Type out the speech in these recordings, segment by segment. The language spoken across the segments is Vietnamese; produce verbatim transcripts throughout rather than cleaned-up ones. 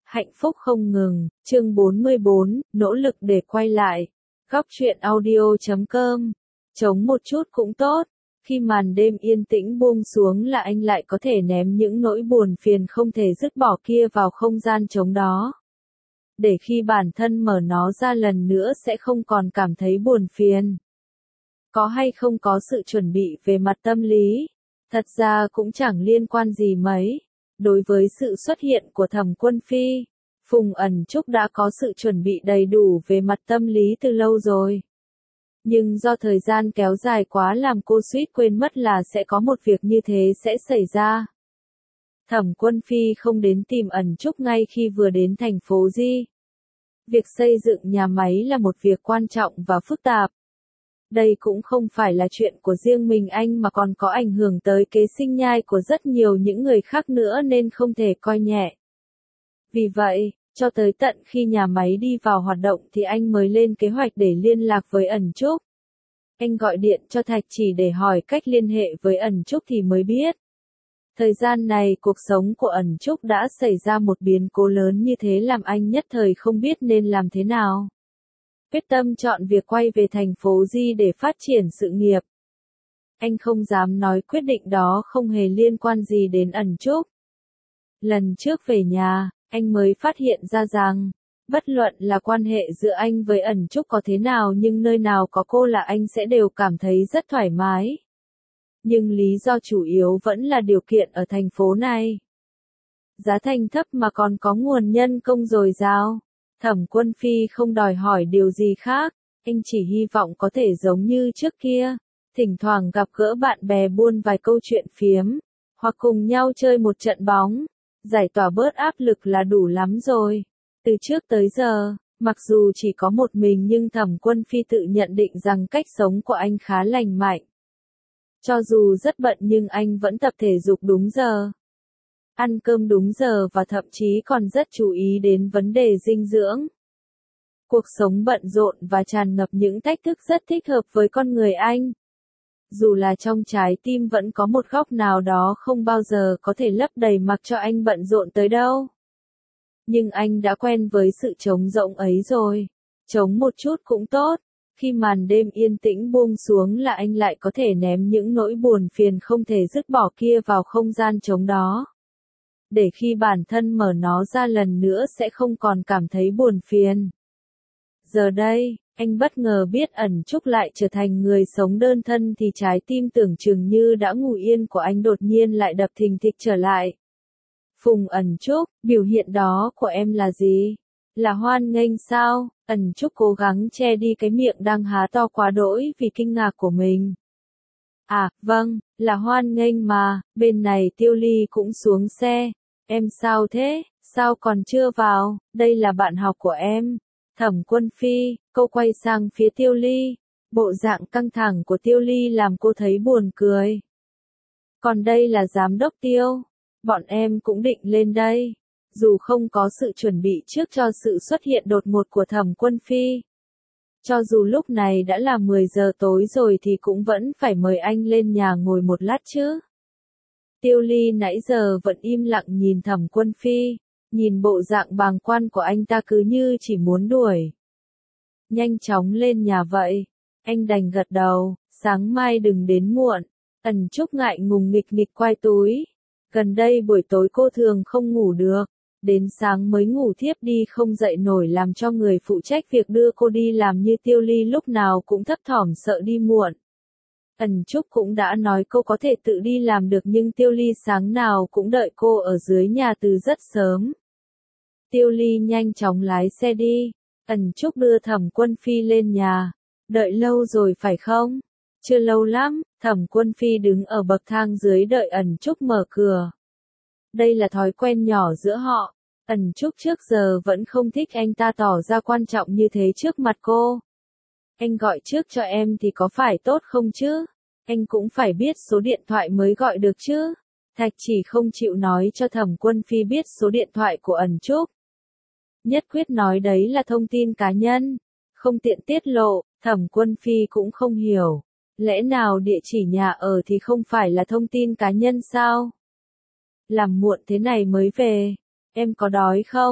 Hạnh phúc không ngừng, chương bốn mươi bốn, nỗ lực để quay lại. Góc truyện audio chấm com. Chống một chút cũng tốt. Khi màn đêm yên tĩnh buông xuống là anh lại có thể ném những nỗi buồn phiền không thể dứt bỏ kia vào không gian trống đó. Để khi bản thân mở nó ra lần nữa sẽ không còn cảm thấy buồn phiền. Có hay không có sự chuẩn bị về mặt tâm lý? Thật ra cũng chẳng liên quan gì mấy. Đối với sự xuất hiện của Thẩm Quân Phi, Phùng Ẩn Trúc đã có sự chuẩn bị đầy đủ về mặt tâm lý từ lâu rồi. Nhưng do thời gian kéo dài quá làm cô suýt quên mất là sẽ có một việc như thế sẽ xảy ra. Thẩm Quân Phi không đến tìm Ẩn Trúc ngay khi vừa đến thành phố Di. Việc xây dựng nhà máy là một việc quan trọng và phức tạp. Đây cũng không phải là chuyện của riêng mình anh mà còn có ảnh hưởng tới kế sinh nhai của rất nhiều những người khác nữa nên không thể coi nhẹ. Vì vậy, cho tới tận khi nhà máy đi vào hoạt động thì anh mới lên kế hoạch để liên lạc với Ẩn Trúc. Anh gọi điện cho Thạch Chỉ để hỏi cách liên hệ với Ẩn Trúc thì mới biết. Thời gian này cuộc sống của Ẩn Trúc đã xảy ra một biến cố lớn như thế làm anh nhất thời không biết nên làm thế nào. Quyết tâm chọn việc quay về thành phố Di để phát triển sự nghiệp. Anh không dám nói quyết định đó không hề liên quan gì đến Ẩn Trúc. Lần trước về nhà, anh mới phát hiện ra rằng, bất luận là quan hệ giữa anh với Ẩn Trúc có thế nào nhưng nơi nào có cô là anh sẽ đều cảm thấy rất thoải mái. Nhưng lý do chủ yếu vẫn là điều kiện ở thành phố này. Giá thành thấp mà còn có nguồn nhân công dồi dào. Thẩm Quân Phi không đòi hỏi điều gì khác, anh chỉ hy vọng có thể giống như trước kia, thỉnh thoảng gặp gỡ bạn bè buôn vài câu chuyện phiếm, hoặc cùng nhau chơi một trận bóng, giải tỏa bớt áp lực là đủ lắm rồi. Từ trước tới giờ, mặc dù chỉ có một mình nhưng Thẩm Quân Phi tự nhận định rằng cách sống của anh khá lành mạnh. Cho dù rất bận nhưng anh vẫn tập thể dục đúng giờ, ăn cơm đúng giờ và thậm chí còn rất chú ý đến vấn đề dinh dưỡng. Cuộc sống bận rộn và tràn ngập những thách thức rất thích hợp với con người anh. Dù là trong trái tim vẫn có một góc nào đó không bao giờ có thể lấp đầy mặc cho anh bận rộn tới đâu. Nhưng anh đã quen với sự trống rỗng ấy rồi. Trống một chút cũng tốt. Khi màn đêm yên tĩnh buông xuống là anh lại có thể ném những nỗi buồn phiền không thể dứt bỏ kia vào không gian trống đó. Để khi bản thân mở nó ra lần nữa sẽ không còn cảm thấy buồn phiền. Giờ đây, anh bất ngờ biết Ẩn Trúc lại trở thành người sống đơn thân thì trái tim tưởng chừng như đã ngủ yên của anh đột nhiên lại đập thình thịch trở lại. Phùng Ẩn Trúc, biểu hiện đó của em là gì? Là hoan nghênh sao? Ẩn Trúc cố gắng che đi cái miệng đang há to quá đỗi vì kinh ngạc của mình. À, vâng, là hoan nghênh mà, bên này Tiêu Ly cũng xuống xe. Em sao thế, sao còn chưa vào, đây là bạn học của em. Thẩm Quân Phi, cô quay sang phía Tiêu Ly. Bộ dạng căng thẳng của Tiêu Ly làm cô thấy buồn cười. Còn đây là giám đốc Tiêu. Bọn em cũng định lên đây. Dù không có sự chuẩn bị trước cho sự xuất hiện đột ngột của Thẩm Quân Phi. Cho dù lúc này đã là mười giờ tối rồi thì cũng vẫn phải mời anh lên nhà ngồi một lát chứ. Tiêu Ly nãy giờ vẫn im lặng nhìn Thẩm Quân Phi, nhìn bộ dạng bàng quan của anh ta cứ như chỉ muốn đuổi. Nhanh chóng lên nhà vậy, anh đành gật đầu, sáng mai đừng đến muộn. Ẩn Trúc ngại ngùng nghịch nghịch quay túi. Gần đây buổi tối cô thường không ngủ được, đến sáng mới ngủ thiếp đi không dậy nổi làm cho người phụ trách việc đưa cô đi làm như Tiêu Ly lúc nào cũng thấp thỏm sợ đi muộn. Ẩn Trúc cũng đã nói cô có thể tự đi làm được nhưng Tiêu Ly sáng nào cũng đợi cô ở dưới nhà từ rất sớm. Tiêu Ly nhanh chóng lái xe đi. Ẩn Trúc đưa Thẩm Quân Phi lên nhà. Đợi lâu rồi phải không? Chưa lâu lắm, Thẩm Quân Phi đứng ở bậc thang dưới đợi Ẩn Trúc mở cửa. Đây là thói quen nhỏ giữa họ. Ẩn Trúc trước giờ vẫn không thích anh ta tỏ ra quan trọng như thế trước mặt cô. Anh gọi trước cho em thì có phải tốt không chứ? Anh cũng phải biết số điện thoại mới gọi được chứ? Thạch Chỉ không chịu nói cho Thẩm Quân Phi biết số điện thoại của Ẩn Trúc. Nhất quyết nói đấy là thông tin cá nhân, không tiện tiết lộ. Thẩm Quân Phi cũng không hiểu. Lẽ nào địa chỉ nhà ở thì không phải là thông tin cá nhân sao? Làm muộn thế này mới về. Em có đói không?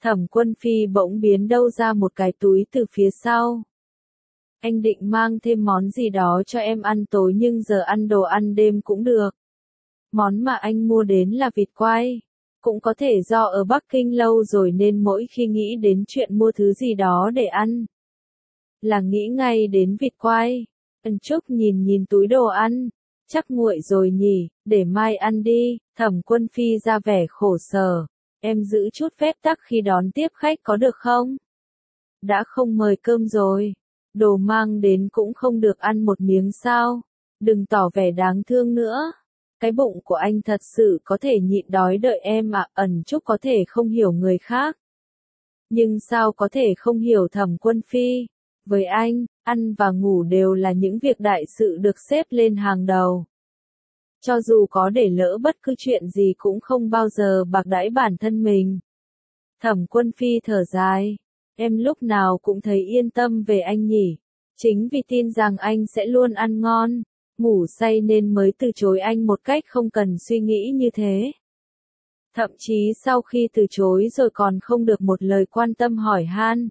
Thẩm Quân Phi bỗng biến đâu ra một cái túi từ phía sau. Anh định mang thêm món gì đó cho em ăn tối nhưng giờ ăn đồ ăn đêm cũng được. Món mà anh mua đến là vịt quay. Cũng có thể do ở Bắc Kinh lâu rồi nên mỗi khi nghĩ đến chuyện mua thứ gì đó để ăn, là nghĩ ngay đến vịt quay. Ân Trúc nhìn nhìn túi đồ ăn. Chắc nguội rồi nhỉ, để mai ăn đi. Thẩm Quân Phi ra vẻ khổ sở. Em giữ chút phép tắc khi đón tiếp khách có được không? Đã không mời cơm rồi. Đồ mang đến cũng không được ăn một miếng sao? Đừng tỏ vẻ đáng thương nữa. Cái bụng của anh thật sự có thể nhịn đói đợi em à? Ẩn Trúc có thể không hiểu người khác. Nhưng sao có thể không hiểu Thẩm Quân Phi? Với anh, ăn và ngủ đều là những việc đại sự được xếp lên hàng đầu. Cho dù có để lỡ bất cứ chuyện gì cũng không bao giờ bạc đãi bản thân mình. Thẩm Quân Phi thở dài. Em lúc nào cũng thấy yên tâm về anh nhỉ. Chính vì tin rằng anh sẽ luôn ăn ngon, ngủ say nên mới từ chối anh một cách không cần suy nghĩ như thế. Thậm chí sau khi từ chối rồi còn không được một lời quan tâm hỏi han.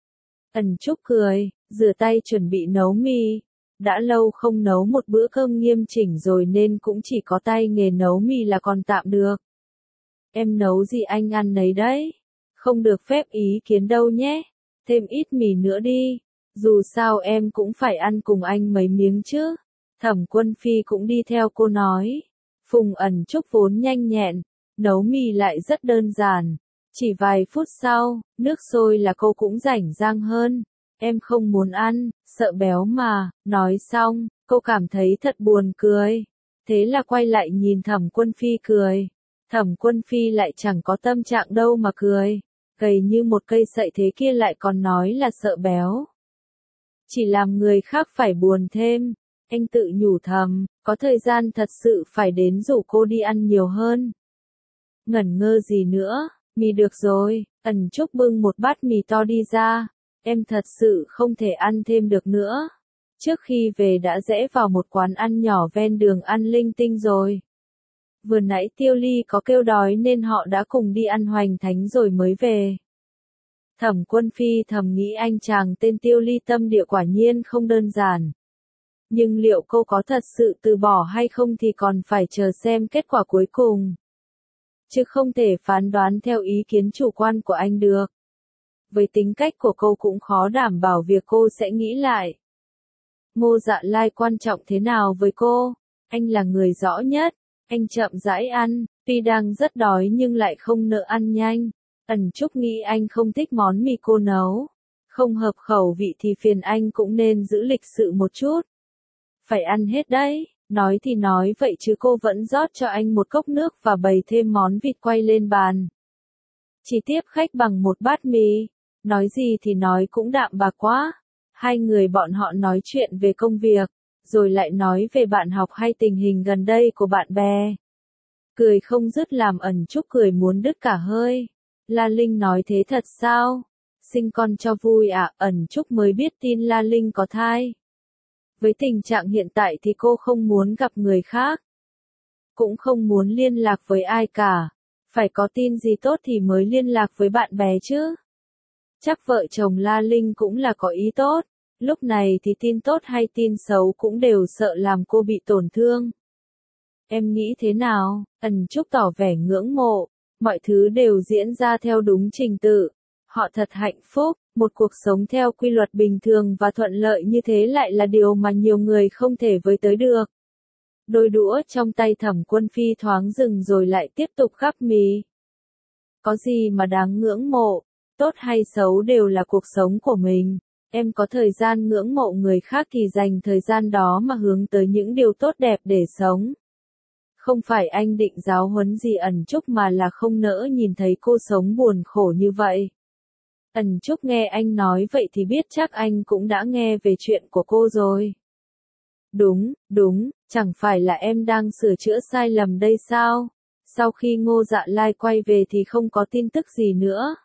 Ẩn Trúc cười, rửa tay chuẩn bị nấu mì. Đã lâu không nấu một bữa cơm nghiêm chỉnh rồi nên cũng chỉ có tay nghề nấu mì là còn tạm được. Em nấu gì anh ăn nấy đấy. Không được phép ý kiến đâu nhé. Thêm ít mì nữa đi. Dù sao em cũng phải ăn cùng anh mấy miếng chứ. Thẩm Quân Phi cũng đi theo cô nói. Phùng Ẩn Trúc vốn nhanh nhẹn. Nấu mì lại rất đơn giản. Chỉ vài phút sau, nước sôi là cô cũng rảnh rang hơn. Em không muốn ăn, sợ béo mà. Nói xong, cô cảm thấy thật buồn cười. Thế là quay lại nhìn Thẩm Quân Phi cười. Thẩm Quân Phi lại chẳng có tâm trạng đâu mà cười. Gầy như một cây sậy thế kia lại còn nói là sợ béo. Chỉ làm người khác phải buồn thêm. Anh tự nhủ thầm, có thời gian thật sự phải đến rủ cô đi ăn nhiều hơn. Ngẩn ngơ gì nữa, mì được rồi. Ẩn Trúc bưng một bát mì to đi ra. Em thật sự không thể ăn thêm được nữa. Trước khi về đã rẽ vào một quán ăn nhỏ ven đường ăn linh tinh rồi. Vừa nãy Tiêu Ly có kêu đói nên họ đã cùng đi ăn hoành thánh rồi mới về. Thẩm Quân Phi thầm nghĩ anh chàng tên Tiêu Ly tâm địa quả nhiên không đơn giản. Nhưng liệu cô có thật sự từ bỏ hay không thì còn phải chờ xem kết quả cuối cùng. Chứ không thể phán đoán theo ý kiến chủ quan của anh được. Với tính cách của cô cũng khó đảm bảo việc cô sẽ nghĩ lại. Ngô Dạ Lai quan trọng thế nào với cô? Anh là người rõ nhất. Anh chậm rãi ăn, tuy đang rất đói nhưng lại không nỡ ăn nhanh. Ẩn Trúc nghĩ anh không thích món mì cô nấu. Không hợp khẩu vị thì phiền anh cũng nên giữ lịch sự một chút. Phải ăn hết đấy. Nói thì nói vậy chứ cô vẫn rót cho anh một cốc nước và bày thêm món vịt quay lên bàn. Chỉ tiếp khách bằng một bát mì. Nói gì thì nói cũng đạm bạc quá. Hai người bọn họ nói chuyện về công việc, rồi lại nói về bạn học hay tình hình gần đây của bạn bè. Cười không dứt làm Ẩn Trúc cười muốn đứt cả hơi. La Linh nói thế thật sao? Sinh con cho vui à? Ẩn Trúc mới biết tin La Linh có thai. Với tình trạng hiện tại thì cô không muốn gặp người khác. Cũng không muốn liên lạc với ai cả. Phải có tin gì tốt thì mới liên lạc với bạn bè chứ. Chắc vợ chồng La Linh cũng là có ý tốt. Lúc này thì tin tốt hay tin xấu cũng đều sợ làm cô bị tổn thương. Em nghĩ thế nào? Ẩn Trúc tỏ vẻ ngưỡng mộ. Mọi thứ đều diễn ra theo đúng trình tự. Họ thật hạnh phúc. Một cuộc sống theo quy luật bình thường và thuận lợi như thế lại là điều mà nhiều người không thể với tới được. Đôi đũa trong tay Thẩm Quân Phi thoáng dừng rồi lại tiếp tục gắp mì. Có gì mà đáng ngưỡng mộ? Tốt hay xấu đều là cuộc sống của mình. Em có thời gian ngưỡng mộ người khác thì dành thời gian đó mà hướng tới những điều tốt đẹp để sống. Không phải anh định giáo huấn gì Ẩn Trúc mà là không nỡ nhìn thấy cô sống buồn khổ như vậy. Ẩn Trúc nghe anh nói vậy thì biết chắc anh cũng đã nghe về chuyện của cô rồi. Đúng, đúng, chẳng phải là em đang sửa chữa sai lầm đây sao? Sau khi Ngô Dạ Lai quay về thì không có tin tức gì nữa.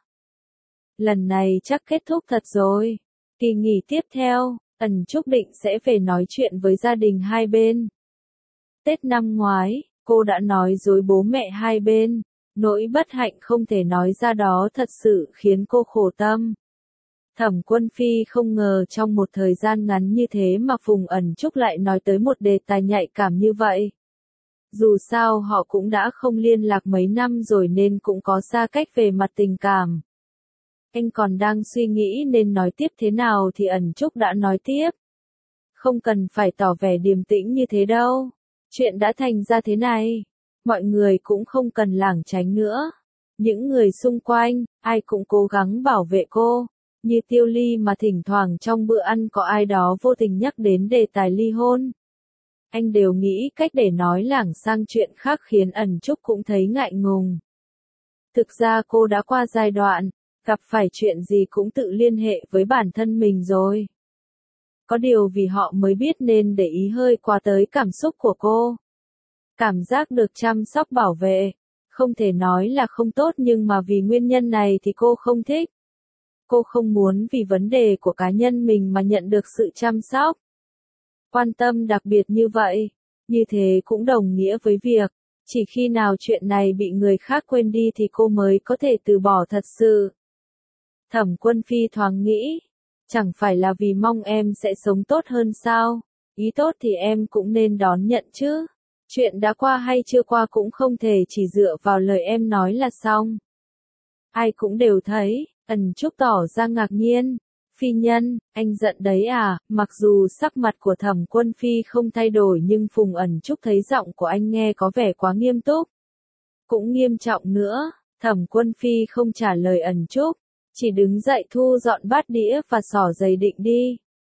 Lần này chắc kết thúc thật rồi. Kỳ nghỉ tiếp theo, Ẩn Trúc định sẽ về nói chuyện với gia đình hai bên. Tết năm ngoái, cô đã nói dối bố mẹ hai bên. Nỗi bất hạnh không thể nói ra đó thật sự khiến cô khổ tâm. Thẩm Quân Phi không ngờ trong một thời gian ngắn như thế mà Phùng Ẩn Trúc lại nói tới một đề tài nhạy cảm như vậy. Dù sao họ cũng đã không liên lạc mấy năm rồi nên cũng có xa cách về mặt tình cảm. Anh còn đang suy nghĩ nên nói tiếp thế nào thì Ẩn Trúc đã nói tiếp. Không cần phải tỏ vẻ điềm tĩnh như thế đâu. Chuyện đã thành ra thế này. Mọi người cũng không cần lảng tránh nữa. Những người xung quanh, ai cũng cố gắng bảo vệ cô. Như Tiêu Ly mà thỉnh thoảng trong bữa ăn có ai đó vô tình nhắc đến đề tài ly hôn. Anh đều nghĩ cách để nói lảng sang chuyện khác khiến Ẩn Trúc cũng thấy ngại ngùng. Thực ra cô đã qua giai đoạn, gặp phải chuyện gì cũng tự liên hệ với bản thân mình rồi. Có điều vì họ mới biết nên để ý hơi quá tới cảm xúc của cô. Cảm giác được chăm sóc bảo vệ, không thể nói là không tốt nhưng mà vì nguyên nhân này thì cô không thích. Cô không muốn vì vấn đề của cá nhân mình mà nhận được sự chăm sóc. Quan tâm đặc biệt như vậy, như thế cũng đồng nghĩa với việc, chỉ khi nào chuyện này bị người khác quên đi thì cô mới có thể từ bỏ thật sự. Thẩm Quân Phi thoáng nghĩ, chẳng phải là vì mong em sẽ sống tốt hơn sao, ý tốt thì em cũng nên đón nhận chứ. Chuyện đã qua hay chưa qua cũng không thể chỉ dựa vào lời em nói là xong. Ai cũng đều thấy, Ẩn Trúc tỏ ra ngạc nhiên. Phi Nhân, anh giận đấy à? Mặc dù sắc mặt của Thẩm Quân Phi không thay đổi nhưng Phùng Ẩn Trúc thấy giọng của anh nghe có vẻ quá nghiêm túc. Cũng nghiêm trọng nữa, Thẩm Quân Phi không trả lời Ẩn Trúc, chỉ đứng dậy thu dọn bát đĩa và xỏ giày định đi.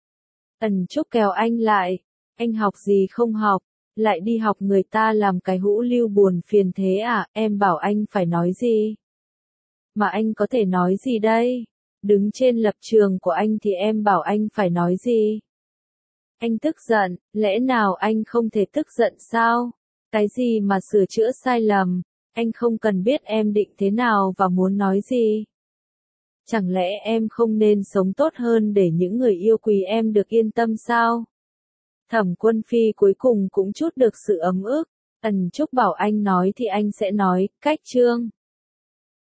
Ẩn Trúc kéo anh lại, anh học gì không học, lại đi học người ta làm cái hũ lưu buồn phiền thế à, em bảo anh phải nói gì? Mà anh có thể nói gì đây? Đứng trên lập trường của anh thì em bảo anh phải nói gì? Anh tức giận, lẽ nào anh không thể tức giận sao? Cái gì mà sửa chữa sai lầm, anh không cần biết em định thế nào và muốn nói gì? Chẳng lẽ em không nên sống tốt hơn để những người yêu quý em được yên tâm sao? Thẩm Quân Phi cuối cùng cũng chút được sự ấm ức. Ẩn Trúc bảo anh nói thì anh sẽ nói, cách chương.